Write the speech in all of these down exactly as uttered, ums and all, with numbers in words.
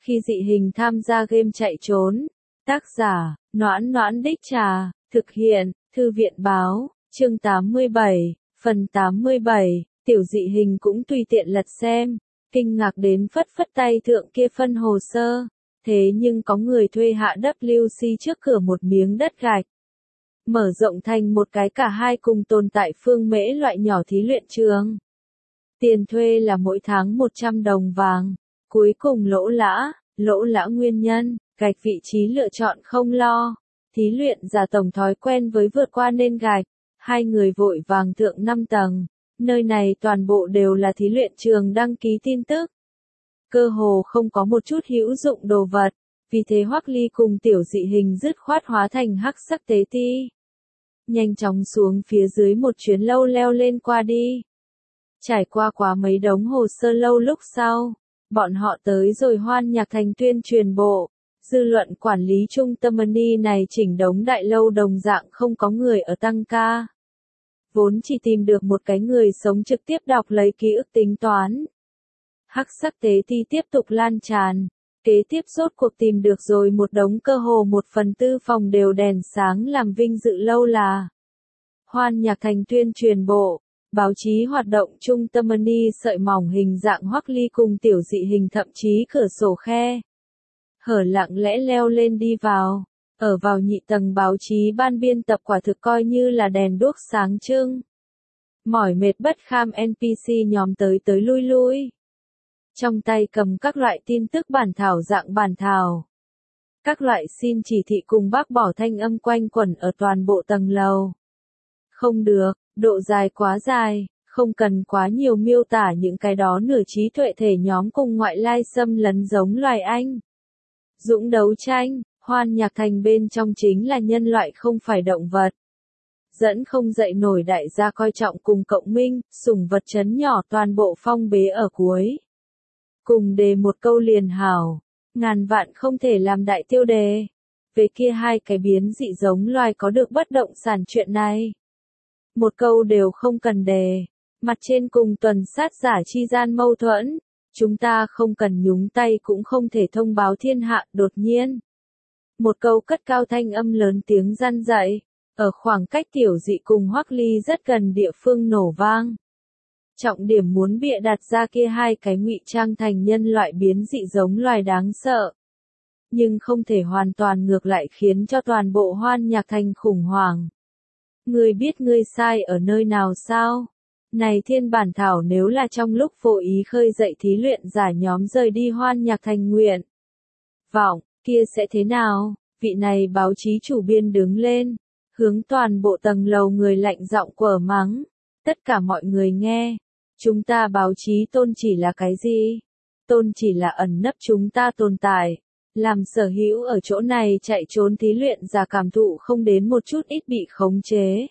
Khi dị hình tham gia game chạy trốn. Tác giả, Noãn Noãn Đích Trà, thực hiện, Thư viện Báo, chương tám mươi bảy, phần tám mươi bảy, tiểu dị hình cũng tùy tiện lật xem, kinh ngạc đến phất phất tay thượng kia phân hồ sơ, thế nhưng có người thuê hạ W C trước cửa một miếng đất gạch. Mở rộng thành một cái cả hai cùng tồn tại phương mễ loại nhỏ thí luyện trường. Tiền thuê là mỗi tháng một trăm đồng vàng, cuối cùng lỗ lã, lỗ lã nguyên nhân, gạch vị trí lựa chọn không lo. Thí luyện giả tổng thói quen với vượt qua nền gạch, hai người vội vàng thượng năm tầng, nơi này toàn bộ đều là thí luyện trường đăng ký tin tức. Cơ hồ không có một chút hữu dụng đồ vật, vì thế Hoắc Ly cùng tiểu dị hình dứt khoát hóa thành hắc sắc tế ti. Nhanh chóng xuống phía dưới một chuyến lâu leo lên qua đi. Trải qua quá mấy đống hồ sơ lâu lúc sau, bọn họ tới rồi Hoan Nhạc Thành tuyên truyền bộ. Dư luận quản lý trung tâm money này chỉnh đống đại lâu đồng dạng không có người ở tăng ca. Vốn chỉ tìm được một cái người sống trực tiếp đọc lấy ký ức tính toán. Hắc sắc tế ti tiếp tục lan tràn. Kế tiếp rốt cuộc tìm được rồi một đống cơ hồ một phần tư phòng đều đèn sáng làm vinh dự lâu là Hoan Nhạc Thành tuyên truyền bộ, báo chí hoạt động trung tâm money sợi mỏng hình dạng Hoắc Ly cùng tiểu dị hình thậm chí cửa sổ khe. Hở lặng lẽ leo lên đi vào, ở vào nhị tầng báo chí ban biên tập quả thực coi như là đèn đuốc sáng trưng. Mỏi mệt bất kham en pê xê nhóm tới tới lui lui. Trong tay cầm các loại tin tức bản thảo dạng bản thảo. Các loại xin chỉ thị cùng bác bỏ thanh âm quanh quẩn ở toàn bộ tầng lầu. Không được, độ dài quá dài, không cần quá nhiều miêu tả những cái đó nửa trí tuệ thể nhóm cùng ngoại lai xâm lấn giống loài Anh. Dũng đấu tranh, Hoan Nhạc Thành bên trong chính là nhân loại không phải động vật. Dẫn không dậy nổi đại gia coi trọng cùng cộng minh, sủng vật chấn nhỏ toàn bộ phong bế ở cuối. Cùng đề một câu liền hảo, ngàn vạn không thể làm đại tiêu đề. Về kia hai cái biến dị giống loài có được bất động sản chuyện này. Một câu đều không cần đề, mặt trên cùng tuần sát giả chi gian mâu thuẫn. Chúng ta không cần nhúng tay cũng không thể thông báo thiên hạ, đột nhiên. Một câu cất cao thanh âm lớn tiếng răn dậy, ở khoảng cách tiểu dị cùng Hoắc Ly rất gần địa phương nổ vang. Trọng điểm muốn bịa đặt ra kia hai cái ngụy trang thành nhân loại biến dị giống loài đáng sợ. Nhưng không thể hoàn toàn ngược lại khiến cho toàn bộ Hoan Nhạc Thành khủng hoảng. Ngươi biết ngươi sai ở nơi nào sao? Này thiên bản thảo nếu là trong lúc vô ý khơi dậy thí luyện giả nhóm rời đi Hoan Nhạc Thành nguyện vọng, kia sẽ thế nào? Vị này báo chí chủ biên đứng lên, hướng toàn bộ tầng lầu người lạnh giọng quở mắng. Tất cả mọi người nghe, chúng ta báo chí tôn chỉ là cái gì? Tôn chỉ là ẩn nấp chúng ta tồn tại, làm sở hữu ở chỗ này chạy trốn thí luyện giả cảm thụ không đến một chút ít bị khống chế.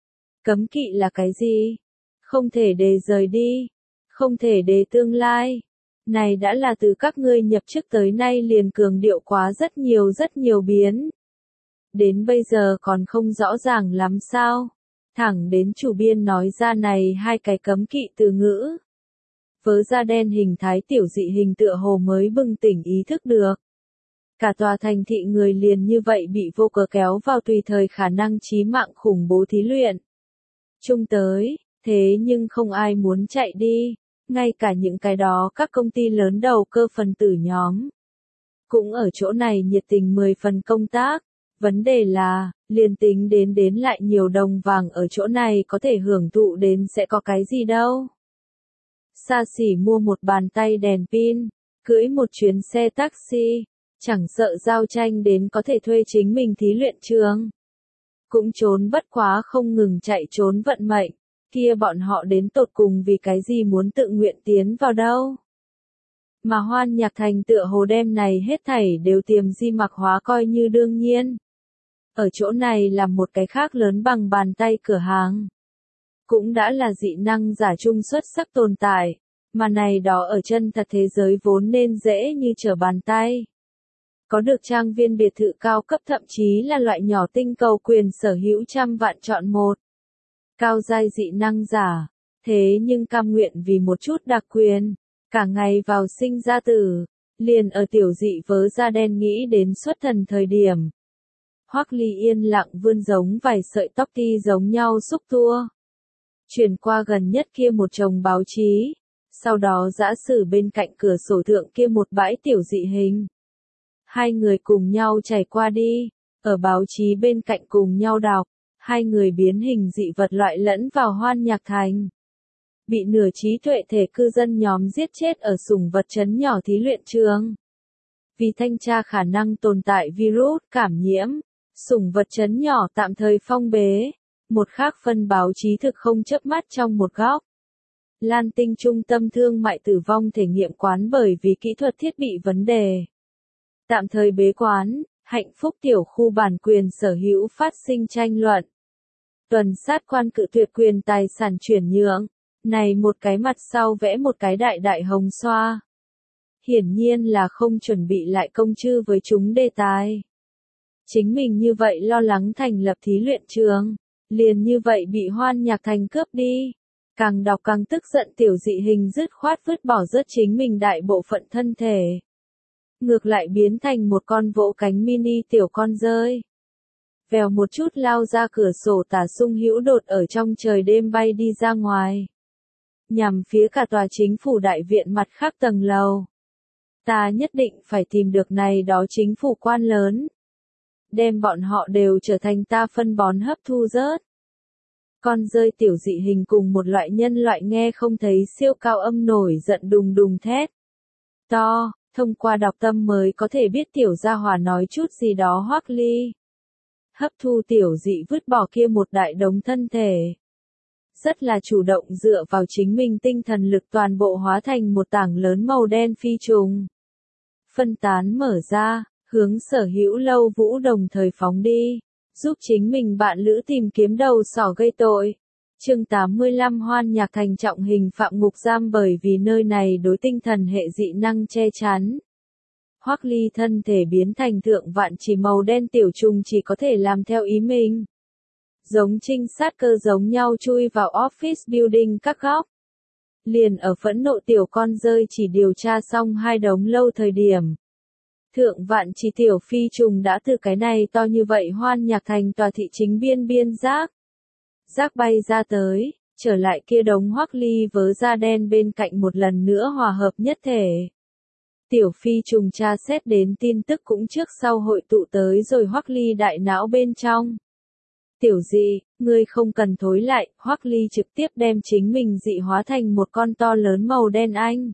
Cấm kỵ là cái gì? Không thể để rời đi, không thể để tương lai. Này đã là từ các ngươi nhập chức tới nay liền cường điệu quá rất nhiều rất nhiều biến. Đến bây giờ còn không rõ ràng lắm sao. Thẳng đến chủ biên nói ra này hai cái cấm kỵ từ ngữ. Vớ da đen hình thái tiểu dị hình tựa hồ mới bừng tỉnh ý thức được. Cả tòa thành thị người liền như vậy bị vô cớ kéo vào tùy thời khả năng chí mạng khủng bố thí luyện. Chung tới. Thế nhưng không ai muốn chạy đi, ngay cả những cái đó các công ty lớn đầu cơ phần tử nhóm. Cũng ở chỗ này nhiệt tình mười phần công tác, vấn đề là, liền tính đến đến lại nhiều đồng vàng ở chỗ này có thể hưởng thụ đến sẽ có cái gì đâu. Xa xỉ mua một bàn tay đèn pin, cưỡi một chuyến xe taxi, chẳng sợ giao tranh đến có thể thuê chính mình thí luyện trường. Cũng trốn bất quá không ngừng chạy trốn vận mệnh. Kia bọn họ đến tột cùng vì cái gì muốn tự nguyện tiến vào đâu. Mà Hoan Nhạc Thành tựa hồ đêm này hết thảy đều tiềm di mặc hóa coi như đương nhiên. Ở chỗ này là một cái khác lớn bằng bàn tay cửa hàng. Cũng đã là dị năng giả trung xuất sắc tồn tại, mà này đó ở chân thật thế giới vốn nên dễ như trở bàn tay. Có được trang viên biệt thự cao cấp thậm chí là loại nhỏ tinh cầu quyền sở hữu trăm vạn chọn một. Cao giai dị năng giả, thế nhưng cam nguyện vì một chút đặc quyền, cả ngày vào sinh ra tử, Liền ở tiểu dị vớ da đen nghĩ đến xuất thần thời điểm. Hoắc Ly yên lặng vươn giống vài sợi tóc ti giống nhau xúc tua. Chuyển qua gần nhất kia một chồng báo chí, sau đó dã sử bên cạnh cửa sổ thượng kia một bãi tiểu dị hình. Hai người cùng nhau chảy qua đi, ở báo chí bên cạnh cùng nhau đọc, hai người biến hình dị vật loại lẫn vào Hoan Nhạc Thành. Bị nửa trí tuệ thể cư dân nhóm giết chết ở sủng vật trấn nhỏ thí luyện trường. Vì thanh tra khả năng tồn tại virus cảm nhiễm, sủng vật trấn nhỏ tạm thời phong bế. Một khác phân báo chí thực không chớp mắt trong một góc. Lan Tinh trung tâm thương mại tử vong thể nghiệm quán bởi vì kỹ thuật thiết bị vấn đề. Tạm thời bế quán, hạnh phúc tiểu khu bản quyền sở hữu phát sinh tranh luận. Tuần sát quan cự tuyệt quyền tài sản chuyển nhượng. Này một cái mặt sau vẽ một cái đại đại hồng xoa. Hiển nhiên là không chuẩn bị lại công chư với chúng đề tài. Chính mình như vậy lo lắng thành lập thí luyện trường. Liền như vậy bị Hoan Nhạc Thành cướp đi. Càng đọc càng tức giận tiểu dị hình dứt khoát vứt bỏ rớt chính mình đại bộ phận thân thể. Ngược lại biến thành một con vỗ cánh mini tiểu con rơi. Vèo một chút lao ra cửa sổ tả sung hữu đột ở trong trời đêm bay đi ra ngoài. Nhằm phía cả tòa chính phủ đại viện mặt khác tầng lầu. Ta nhất định phải tìm được này đó chính phủ quan lớn. Đem bọn họ đều trở thành ta phân bón hấp thu rớt. Con rơi tiểu dị hình cùng một loại nhân loại nghe không thấy siêu cao âm nổi giận đùng đùng thét. To, thông qua đọc tâm mới có thể biết tiểu gia hỏa nói chút gì đó Hoắc Ly. Hấp thu tiểu dị vứt bỏ kia một đại đống thân thể. Rất là chủ động dựa vào chính mình tinh thần lực toàn bộ hóa thành một tảng lớn màu đen phi trùng. Phân tán mở ra, hướng sở hữu lâu vũ đồng thời phóng đi, giúp chính mình bạn lữ tìm kiếm đầu sỏ gây tội. Chương tám mươi lăm Hoan Nhạc Thành trọng hình phạm ngục giam bởi vì nơi này đối tinh thần hệ dị năng che chắn. Hoắc Ly thân thể biến thành thượng vạn chỉ màu đen tiểu trùng chỉ có thể làm theo ý mình. Giống trinh sát cơ giống nhau chui vào office building các góc. Liền ở phẫn nộ tiểu con rơi chỉ điều tra xong hai đống lâu thời điểm. Thượng vạn chỉ tiểu phi trùng đã từ cái này to như vậy Hoan Nhạc Thành tòa thị chính biên biên rác. Rác bay ra tới, trở lại kia đống Hoắc Ly vớ da đen bên cạnh một lần nữa hòa hợp nhất thể. Tiểu phi trùng tra xét đến tin tức cũng trước sau hội tụ tới rồi Hoắc Ly đại não bên trong. Tiểu dị, ngươi không cần thối lại, Hoắc Ly trực tiếp đem chính mình dị hóa thành một con to lớn màu đen anh.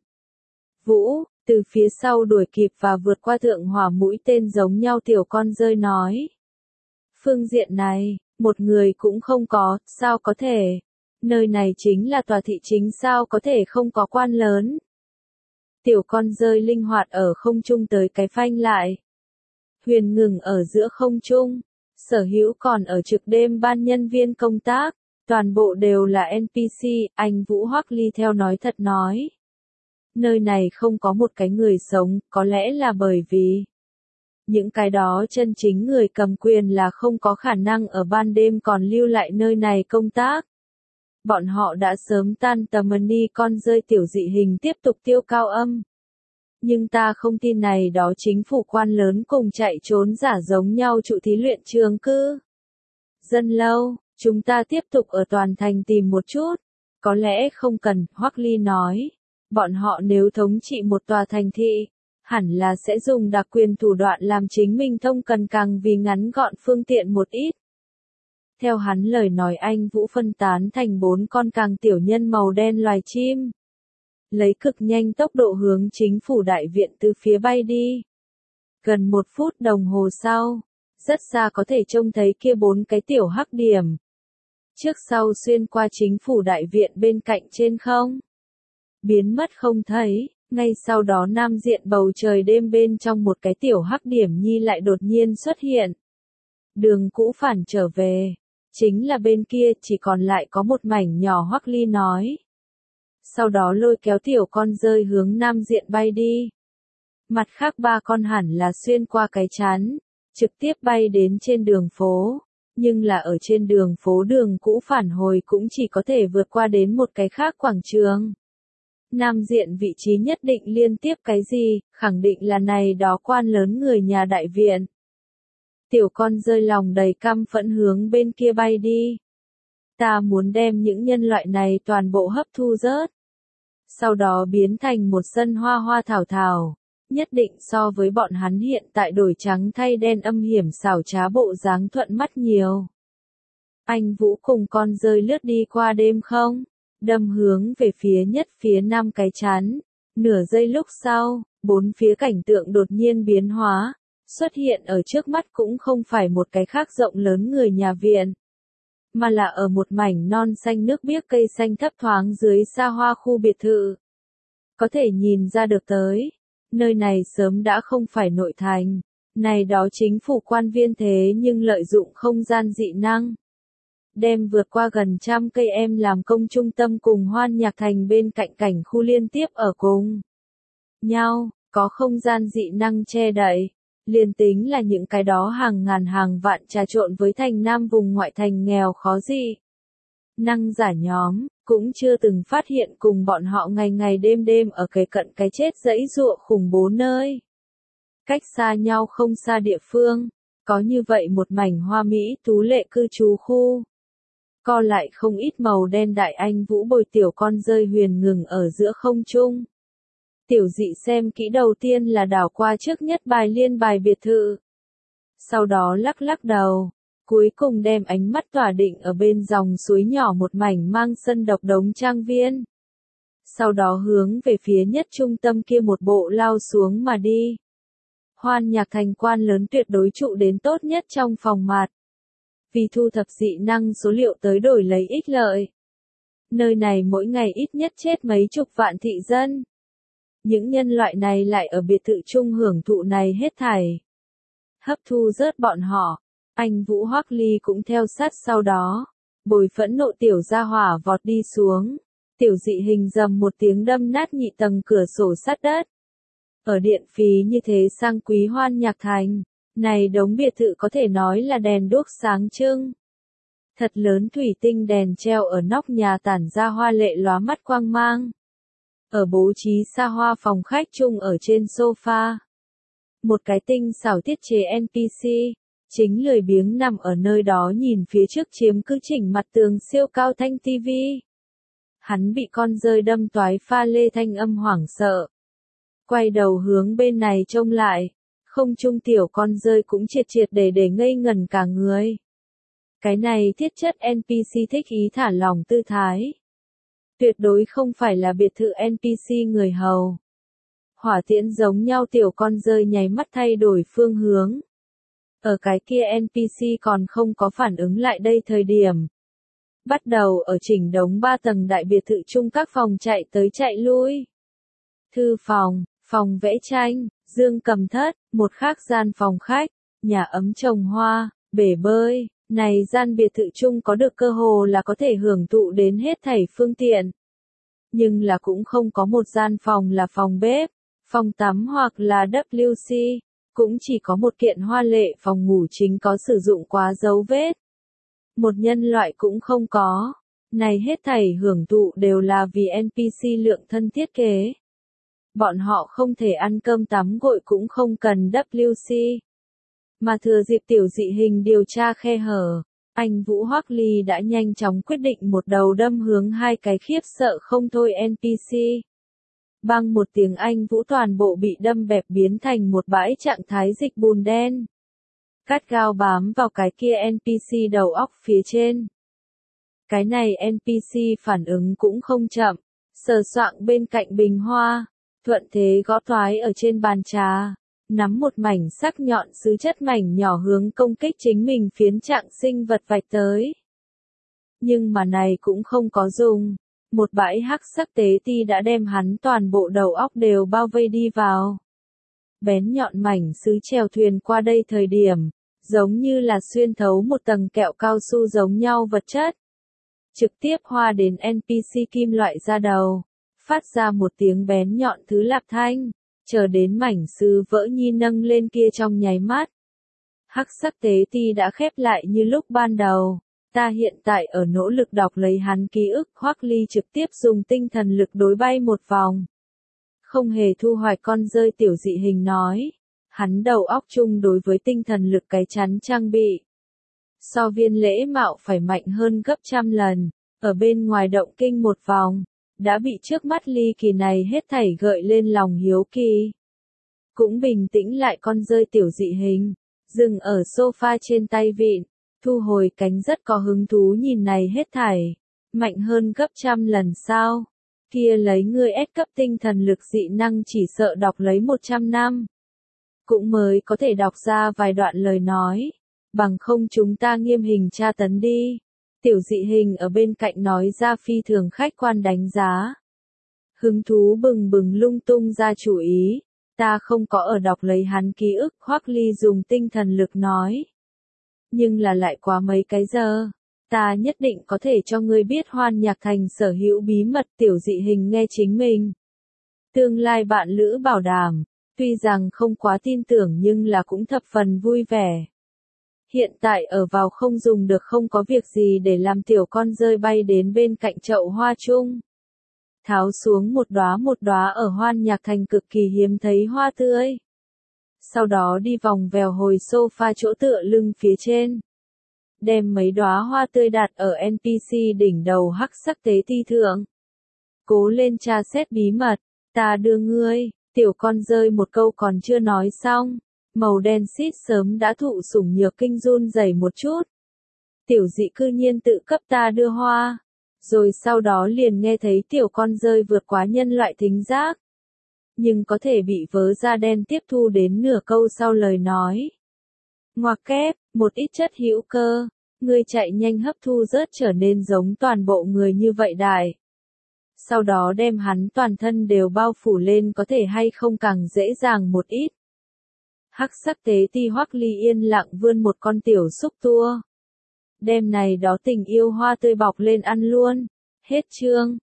Vũ, từ phía sau đuổi kịp và vượt qua thượng hỏa mũi tên giống nhau tiểu con rơi nói. Phương diện này, một người cũng không có, sao có thể? Nơi này chính là tòa thị chính sao có thể không có quan lớn? Tiểu con rơi linh hoạt ở không trung tới cái phanh lại. Huyền ngừng ở giữa không trung. Sở hữu còn ở trực đêm ban nhân viên công tác, toàn bộ đều là en pê xê, anh Vũ Hoắc Ly theo nói thật nói. Nơi này không có một cái người sống, có lẽ là bởi vì những cái đó chân chính người cầm quyền là không có khả năng ở ban đêm còn lưu lại nơi này công tác. Bọn họ đã sớm tan tầm đi con rơi tiểu dị hình tiếp tục tiêu cao âm. Nhưng ta không tin này đó chính phủ quan lớn cùng chạy trốn giả giống nhau trụ thí luyện trường cư. Dân lâu, chúng ta tiếp tục ở toàn thành tìm một chút. Có lẽ không cần, Hoắc Ly nói. Bọn họ nếu thống trị một tòa thành thị, hẳn là sẽ dùng đặc quyền thủ đoạn làm chính mình thông cần càng vì ngắn gọn phương tiện một ít. Theo hắn lời nói anh Vũ phân tán thành bốn con càng tiểu nhân màu đen loài chim. Lấy cực nhanh tốc độ hướng chính phủ đại viện từ phía bay đi. Gần một phút đồng hồ sau, rất xa có thể trông thấy kia bốn cái tiểu hắc điểm. Trước sau xuyên qua chính phủ đại viện bên cạnh trên không. Biến mất không thấy, ngay sau đó nam diện bầu trời đêm bên trong một cái tiểu hắc điểm nhi lại đột nhiên xuất hiện. Đường cũ phản trở về, chính là bên kia chỉ còn lại có một mảnh nhỏ Hoắc Ly nói. Sau đó lôi kéo tiểu con rơi hướng nam diện bay đi. Mặt khác ba con hẳn là xuyên qua cái chắn, trực tiếp bay đến trên đường phố, nhưng là ở trên đường phố đường cũ phản hồi cũng chỉ có thể vượt qua đến một cái khác quảng trường. Nam diện vị trí nhất định liên tiếp cái gì, khẳng định là này đó quan lớn người nhà đại viện. Tiểu con rơi lòng đầy căm phẫn hướng bên kia bay đi. Ta muốn đem những nhân loại này toàn bộ hấp thu rớt. Sau đó biến thành một sân hoa hoa thảo thảo. Nhất định so với bọn hắn hiện tại đổi trắng thay đen âm hiểm xảo trá bộ dáng thuận mắt nhiều. Anh Vũ cùng con rơi lướt đi qua đêm không? Đâm hướng về phía nhất phía nam cái chắn. Nửa giây lúc sau, bốn phía cảnh tượng đột nhiên biến hóa. Xuất hiện ở trước mắt cũng không phải một cái khác rộng lớn người nhà viện. Mà là ở một mảnh non xanh nước biếc cây xanh thấp thoáng dưới xa hoa khu biệt thự. Có thể nhìn ra được tới. Nơi này sớm đã không phải nội thành. Này đó chính phủ quan viên thế nhưng lợi dụng không gian dị năng. Đem vượt qua gần trăm cây em làm công trung tâm cùng hoan nhạc thành bên cạnh cảnh khu liên tiếp ở cùng nhau, có không gian dị năng che đậy. Liên tính là những cái đó hàng ngàn hàng vạn trà trộn với thành nam vùng ngoại thành nghèo khó dị. Năng giả nhóm, cũng chưa từng phát hiện cùng bọn họ ngày ngày đêm đêm ở kề cận cái chết dẫy dụa khủng bố nơi. Cách xa nhau không xa địa phương, có như vậy một mảnh hoa mỹ tú lệ cư trú khu. Co lại không ít màu đen đại anh Vũ bồi tiểu con rơi huyền ngừng ở giữa không trung. Tiểu dị xem kỹ đầu tiên là đảo qua trước nhất bài liên bài biệt thự. Sau đó lắc lắc đầu, cuối cùng đem ánh mắt tỏa định ở bên dòng suối nhỏ một mảnh mang sân độc đống trang viên. Sau đó hướng về phía nhất trung tâm kia một bộ lao xuống mà đi. Hoan nhạc thành quan lớn tuyệt đối trụ đến tốt nhất trong phòng mặt. Vì thu thập dị năng số liệu tới đổi lấy ích lợi. Nơi này mỗi ngày ít nhất chết mấy chục vạn thị dân. Những nhân loại này lại ở biệt thự chung hưởng thụ này hết thảy. Hấp thu rớt bọn họ. Anh Vũ Hoắc Ly cũng theo sát sau đó. Bồi phẫn nộ tiểu gia hỏa vọt đi xuống. Tiểu dị hình dầm một tiếng đâm nát nhị tầng cửa sổ sắt đất. Ở điện phí như thế sang quý hoan nhạc thành. Này đống biệt thự có thể nói là đèn đuốc sáng trưng. Thật lớn thủy tinh đèn treo ở nóc nhà tản ra hoa lệ lóa mắt quang mang. Ở bố trí xa hoa phòng khách chung ở trên sofa. Một cái tinh xảo thiết chế en pê xê, chính lười biếng nằm ở nơi đó nhìn phía trước chiếm cứ chỉnh mặt tường siêu cao thanh tivi. Hắn bị con rơi đâm toái pha lê thanh âm hoảng sợ. Quay đầu hướng bên này trông lại. Không trung tiểu con rơi cũng triệt triệt để để ngây ngẩn cả người. Cái này thiết chất en pê xê thích ý thả lỏng tư thái. Tuyệt đối không phải là biệt thự en pê xê người hầu. Hỏa tiễn giống nhau tiểu con rơi nháy mắt thay đổi phương hướng. Ở cái kia en pê xê còn không có phản ứng lại đây thời điểm. Bắt đầu ở chỉnh đống ba tầng đại biệt thự chung các phòng chạy tới chạy lui. Thư phòng, phòng vẽ tranh, dương cầm thất, một khác gian phòng khách, nhà ấm trồng hoa, bể bơi, này gian biệt thự chung có được cơ hồ là có thể hưởng thụ đến hết thảy phương tiện. Nhưng là cũng không có một gian phòng là phòng bếp, phòng tắm hoặc là vê kép xê, cũng chỉ có một kiện hoa lệ phòng ngủ chính có sử dụng quá dấu vết. Một nhân loại cũng không có, này hết thảy hưởng thụ đều là vì en pê xê lượng thân thiết kế. Bọn họ không thể ăn cơm tắm gội cũng không cần vê kép xê. Mà thừa dịp tiểu dị hình điều tra khe hở, anh Vũ Hoắc Ly đã nhanh chóng quyết định một đầu đâm hướng hai cái khiếp sợ không thôi en pê xê. Bang một tiếng anh Vũ toàn bộ bị đâm bẹp biến thành một bãi trạng thái dịch bùn đen. Cắt gao bám vào cái kia en pê xê đầu óc phía trên. Cái này en pê xê phản ứng cũng không chậm, sờ soạng bên cạnh bình hoa. Thuận thế gõ toái ở trên bàn trà, nắm một mảnh sắc nhọn sứ chất mảnh nhỏ hướng công kích chính mình phiến trạng sinh vật vạch tới. Nhưng mà này cũng không có dùng, một bãi hắc sắc tế ti đã đem hắn toàn bộ đầu óc đều bao vây đi vào. Bén nhọn mảnh sứ chèo thuyền qua đây thời điểm, giống như là xuyên thấu một tầng kẹo cao su giống nhau vật chất. Trực tiếp hoa đến en pê xê kim loại ra đầu. Phát ra một tiếng bén nhọn thứ lạp thanh, chờ đến mảnh sứ vỡ nhi nâng lên kia trong nháy mắt. Hắc sắc tế ti đã khép lại như lúc ban đầu, Ta hiện tại ở nỗ lực đọc lấy hắn ký ức. Hoắc Ly trực tiếp dùng tinh thần lực đối bay một vòng. Không hề thu hoạch con rơi. Tiểu Dị Hình nói. Hắn đầu óc chung đối với tinh thần lực cái chắn trang bị. So Viên Lễ Mạo phải mạnh hơn gấp trăm lần. Ở bên ngoài động kinh một vòng. Đã bị trước mắt ly kỳ này hết thảy gợi lên lòng hiếu kỳ. Cũng bình tĩnh lại con rơi. Tiểu Dị Hình. Dừng ở sofa trên tay vịn. Thu hồi cánh rất có hứng thú nhìn này hết thảy. Mạnh hơn gấp trăm lần sao? Kia lấy ngươi S cấp tinh thần lực dị năng chỉ sợ đọc lấy một trăm năm. Cũng mới có thể đọc ra vài đoạn lời nói. Bằng không chúng ta nghiêm hình tra tấn đi. Tiểu Dị Hình ở bên cạnh nói ra phi thường khách quan đánh giá. Hứng thú bừng bừng lung tung ra chủ ý. Ta không có ở đọc lấy hắn ký ức. Hoắc Ly dùng tinh thần lực nói. Nhưng là lại quá mấy cái giờ. Ta nhất định có thể cho ngươi biết Hoan Nhạc Thành sở hữu bí mật. Tiểu Dị Hình nghe chính mình. Tương lai bạn lữ bảo đảm. Tuy rằng không quá tin tưởng nhưng là cũng thập phần vui vẻ. Hiện tại ở vào không dùng được không có việc gì để làm tiểu con rơi bay đến bên cạnh chậu hoa chung. Tháo xuống một đóa một đóa ở Hoan Nhạc Thành cực kỳ hiếm thấy hoa tươi. Sau đó đi vòng vèo hồi sofa chỗ tựa lưng phía trên. Đem mấy đóa hoa tươi đặt ở en pê xê đỉnh đầu hắc sắc tế ti thượng. Cố lên tra xét bí mật, ta đưa ngươi, tiểu con rơi một câu còn chưa nói xong. Màu đen xít sớm đã thụ sủng nhược kinh run rẩy một chút. Tiểu Dị cư nhiên tự cấp ta đưa hoa. Rồi sau đó liền nghe thấy tiểu con rơi vượt quá nhân loại thính giác. Nhưng có thể bị vớ da đen tiếp thu đến nửa câu sau lời nói. Ngoặc kép, một ít chất hữu cơ. Ngươi chạy nhanh hấp thu rớt trở nên giống toàn bộ người như vậy đại. Sau đó đem hắn toàn thân đều bao phủ lên có thể hay không càng dễ dàng một ít. Hắc sắc tế ti Hoắc Ly yên lặng vươn một con tiểu xúc tua. Đem này đó tình yêu hoa tươi bọc lên ăn luôn. Hết chương.